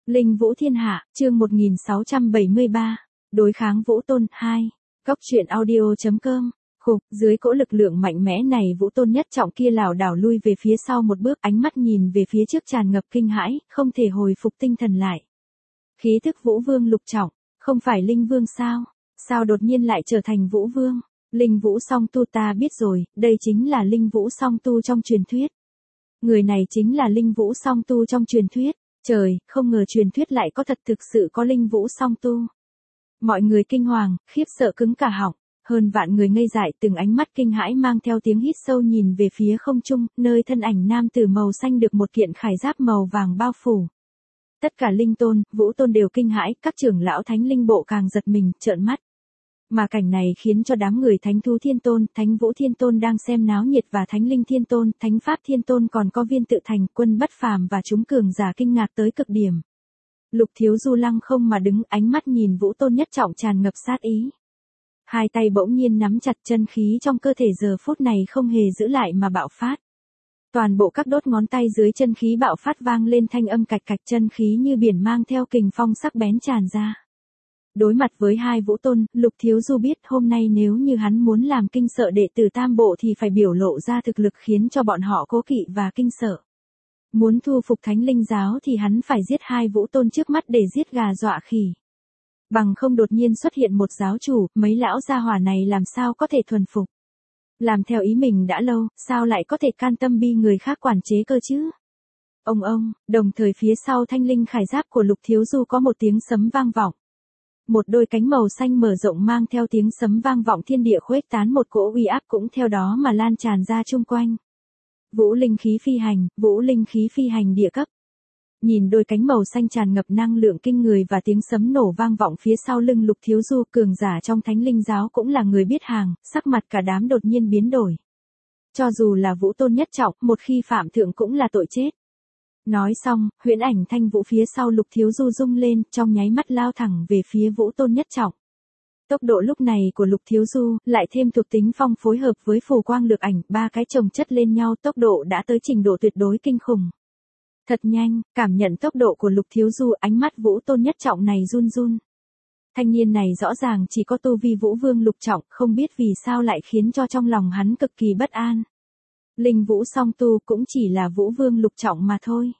Linh Vũ Thiên Hạ, chương 1673, đối kháng Vũ Tôn 2. Góc truyện audio.com. Dưới cỗ lực lượng mạnh mẽ này, Vũ Tôn nhất trọng kia lảo đảo lui về phía sau một bước, ánh mắt nhìn về phía trước tràn ngập kinh hãi, không thể hồi phục tinh thần lại. Khí thức Vũ Vương lục trọng, không phải Linh Vương sao? Sao đột nhiên lại trở thành Vũ Vương? Linh Vũ song tu ta biết rồi, đây chính là Linh Vũ song tu trong truyền thuyết. Người này chính là Linh Vũ song tu trong truyền thuyết. Trời, không ngờ truyền thuyết lại có thật, thực sự có Linh Vũ song tu. Mọi người kinh hoàng, khiếp sợ cứng cả họng, hơn vạn người ngây dại, từng ánh mắt kinh hãi mang theo tiếng hít sâu nhìn về phía không trung, nơi thân ảnh nam tử màu xanh được một kiện khải giáp màu vàng bao phủ. Tất cả linh tôn, Vũ Tôn đều kinh hãi, các trưởng lão Thánh Linh Bộ càng giật mình, trợn mắt. Mà cảnh này khiến cho đám người Thánh Thú Thiên Tôn, Thánh Vũ Thiên Tôn đang xem náo nhiệt và Thánh Linh Thiên Tôn, Thánh Pháp Thiên Tôn còn có Viên Tự Thành, Quân Bất Phàm và chúng cường giả kinh ngạc tới cực điểm. Lục Thiếu Du lăng không mà đứng, ánh mắt nhìn Vũ Tôn nhất trọng tràn ngập sát ý. Hai tay bỗng nhiên nắm chặt, chân khí trong cơ thể giờ phút này không hề giữ lại mà bạo phát. Toàn bộ các đốt ngón tay dưới chân khí bạo phát vang lên thanh âm cạch cạch, chân khí như biển mang theo kình phong sắc bén tràn ra. Đối mặt với hai Vũ Tôn, Lục Thiếu Du biết hôm nay nếu như hắn muốn làm kinh sợ đệ tử Tam Bộ thì phải biểu lộ ra thực lực khiến cho bọn họ cố kỵ và kinh sợ. Muốn thu phục Thánh Linh Giáo thì hắn phải giết hai Vũ Tôn trước mắt để giết gà dọa khỉ. Bằng không đột nhiên xuất hiện một giáo chủ, mấy lão gia hỏa này làm sao có thể thuần phục. Làm theo ý mình đã lâu, sao lại có thể can tâm bi người khác quản chế cơ chứ? Ông, đồng thời phía sau thanh linh khải giáp của Lục Thiếu Du có một tiếng sấm vang vọng. Một đôi cánh màu xanh mở rộng mang theo tiếng sấm vang vọng thiên địa, khuếch tán một cỗ uy áp cũng theo đó mà lan tràn ra chung quanh. Vũ linh khí phi hành, Vũ linh khí phi hành địa cấp. Nhìn đôi cánh màu xanh tràn ngập năng lượng kinh người và tiếng sấm nổ vang vọng phía sau lưng Lục Thiếu Du, cường giả trong Thánh Linh Giáo cũng là người biết hàng, sắc mặt cả đám đột nhiên biến đổi. Cho dù là Vũ Tôn nhất trọng, một khi phạm thượng cũng là tội chết. Nói xong, huyễn ảnh thanh vũ phía sau Lục Thiếu Du rung lên, trong nháy mắt lao thẳng về phía Vũ Tôn nhất trọng. Tốc độ lúc này của Lục Thiếu Du, lại thêm thuộc tính phong phối hợp với phù quang lược ảnh, ba cái chồng chất lên nhau, tốc độ đã tới trình độ tuyệt đối kinh khủng. Thật nhanh, cảm nhận tốc độ của Lục Thiếu Du, ánh mắt Vũ Tôn nhất trọng này run run. Thanh niên này rõ ràng chỉ có tu vi Vũ Vương lục trọng, không biết vì sao lại khiến cho trong lòng hắn cực kỳ bất an. Linh Vũ song tu cũng chỉ là Vũ Vương lục trọng mà thôi.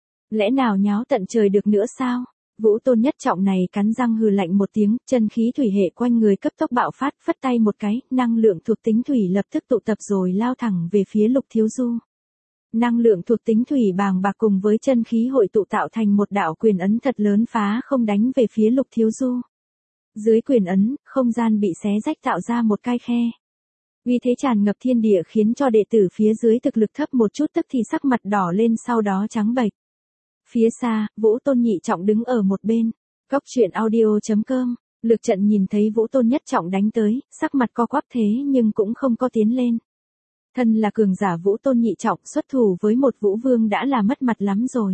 Lẽ nào nháo tận trời được nữa sao? Vũ Tôn nhất trọng này cắn răng hừ lạnh một tiếng, chân khí thủy hệ quanh người cấp tốc bạo phát, phất tay một cái, năng lượng thuộc tính thủy lập tức tụ tập rồi lao thẳng về phía Lục Thiếu Du. Năng lượng thuộc tính thủy bàng bạc cùng với chân khí hội tụ tạo thành một đạo quyền ấn thật lớn phá không đánh về phía Lục Thiếu Du. Dưới quyền ấn, không gian bị xé rách tạo ra một cái khe. Uy thế tràn ngập thiên địa khiến cho đệ tử phía dưới thực lực thấp một chút tức thì sắc mặt đỏ lên, sau đó trắng bệch. Phía xa, Vũ Tôn nhị trọng đứng ở một bên. Góc truyện audio.com. Lực trận nhìn thấy Vũ Tôn nhất trọng đánh tới, sắc mặt co quắp thế nhưng cũng không có tiến lên. Thân là cường giả Vũ Tôn nhị trọng, xuất thủ với một Vũ Vương đã là mất mặt lắm rồi.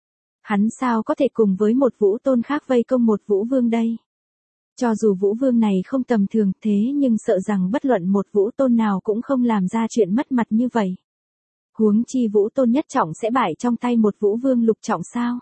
Hắn sao có thể cùng với một Vũ Tôn khác vây công một Vũ Vương đây? Cho dù Vũ Vương này không tầm thường thế nhưng sợ rằng bất luận một Vũ Tôn nào cũng không làm ra chuyện mất mặt như vậy. Huống chi Vũ Tôn nhất trọng sẽ bại trong tay một Vũ Vương lục trọng sao?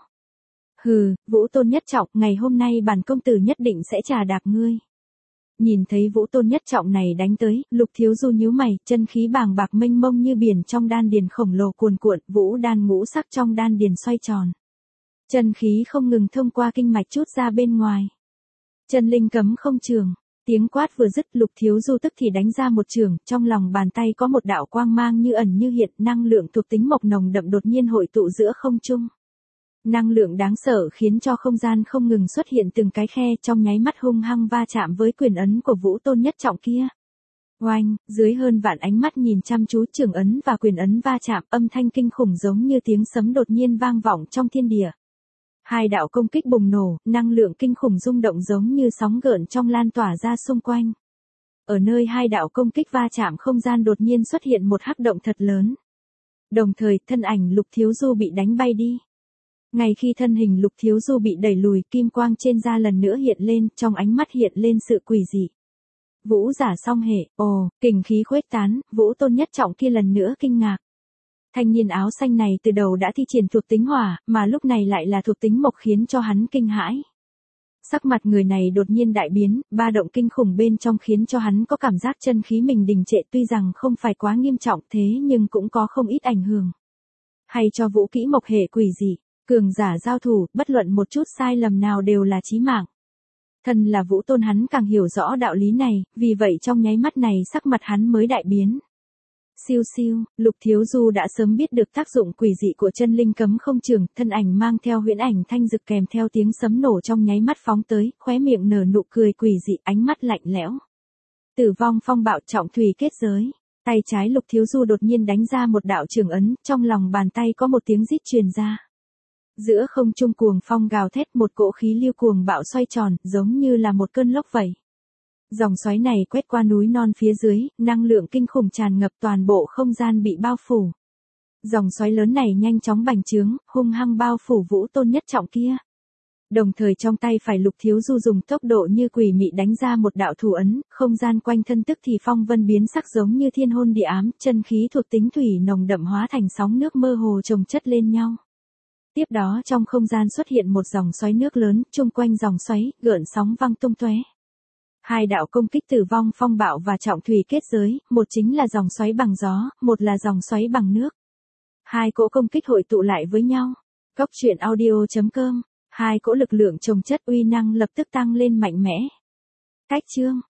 Hừ, Vũ Tôn nhất trọng, ngày hôm nay bản công tử nhất định sẽ trà đạp ngươi. Nhìn thấy Vũ Tôn nhất trọng này đánh tới, Lục Thiếu Du nhíu mày, chân khí bàng bạc mênh mông như biển trong đan điền khổng lồ cuồn cuộn, vũ đan ngũ sắc trong đan điền xoay tròn. Chân khí không ngừng thông qua kinh mạch trút ra bên ngoài. Chân linh cấm không trường, tiếng quát vừa dứt, Lục Thiếu Du tức thì đánh ra một chưởng, trong lòng bàn tay có một đạo quang mang như ẩn như hiện, năng lượng thuộc tính mộc nồng đậm đột nhiên hội tụ giữa không trung. Năng lượng đáng sợ khiến cho không gian không ngừng xuất hiện từng cái khe, trong nháy mắt hung hăng va chạm với quyền ấn của Vũ Tôn nhất trọng kia. Oanh, dưới hơn vạn ánh mắt nhìn chăm chú, chưởng ấn và quyền ấn va chạm, âm thanh kinh khủng giống như tiếng sấm đột nhiên vang vọng trong thiên địa. Hai đạo công kích bùng nổ, năng lượng kinh khủng rung động giống như sóng gợn trong lan tỏa ra xung quanh. Ở nơi hai đạo công kích va chạm, không gian đột nhiên xuất hiện một hắc động thật lớn. Đồng thời, thân ảnh Lục Thiếu Du bị đánh bay đi. Ngay khi thân hình Lục Thiếu Du bị đẩy lùi, kim quang trên da lần nữa hiện lên, trong ánh mắt hiện lên sự quỷ dị. Vũ giả song hệ, kình khí khuếch tán, Vũ Tôn nhất trọng kia lần nữa kinh ngạc. Thanh niên áo xanh này từ đầu đã thi triển thuộc tính hỏa, mà lúc này lại là thuộc tính mộc khiến cho hắn kinh hãi. Sắc mặt người này đột nhiên đại biến, ba động kinh khủng bên trong khiến cho hắn có cảm giác chân khí mình đình trệ, tuy rằng không phải quá nghiêm trọng thế nhưng cũng có không ít ảnh hưởng. Hay cho vũ kỹ mộc hệ quỷ dị, cường giả giao thủ, bất luận một chút sai lầm nào đều là chí mạng. Thân là Vũ Tôn hắn càng hiểu rõ đạo lý này, vì vậy trong nháy mắt này sắc mặt hắn mới đại biến. Siêu siêu, Lục Thiếu Du đã sớm biết được tác dụng quỷ dị của chân linh cấm không trường, thân ảnh mang theo huyễn ảnh thanh dực kèm theo tiếng sấm nổ trong nháy mắt phóng tới, khóe miệng nở nụ cười quỷ dị, ánh mắt lạnh lẽo. Tử vong phong bạo trọng thủy kết giới. Tay trái Lục Thiếu Du đột nhiên đánh ra một đạo trường ấn, trong lòng bàn tay có một tiếng rít truyền ra. Giữa không trung cuồng phong gào thét, một cỗ khí lưu cuồng bạo xoay tròn, giống như là một cơn lốc vậy. Dòng xoáy này quét qua núi non phía dưới, năng lượng kinh khủng tràn ngập toàn bộ không gian bị bao phủ. Dòng xoáy lớn này nhanh chóng bành trướng, hung hăng bao phủ Vũ Tôn nhất trọng kia. Đồng thời trong tay phải Lục Thiếu Du dùng tốc độ như quỷ mị đánh ra một đạo thủ ấn, không gian quanh thân tức thì phong vân biến sắc giống như thiên hôn địa ám, chân khí thuộc tính thủy nồng đậm hóa thành sóng nước mơ hồ chồng chất lên nhau. Tiếp đó trong không gian xuất hiện một dòng xoáy nước lớn, chung quanh dòng xoáy, gợn sóng văng tung tóe. Hai đạo công kích tử vong phong bạo và trọng thủy kết giới, một chính là dòng xoáy bằng gió, một là dòng xoáy bằng nước. Hai cỗ công kích hội tụ lại với nhau. Cốc truyện audio.com, hai cỗ lực lượng chồng chất uy năng lập tức tăng lên mạnh mẽ. Cách chương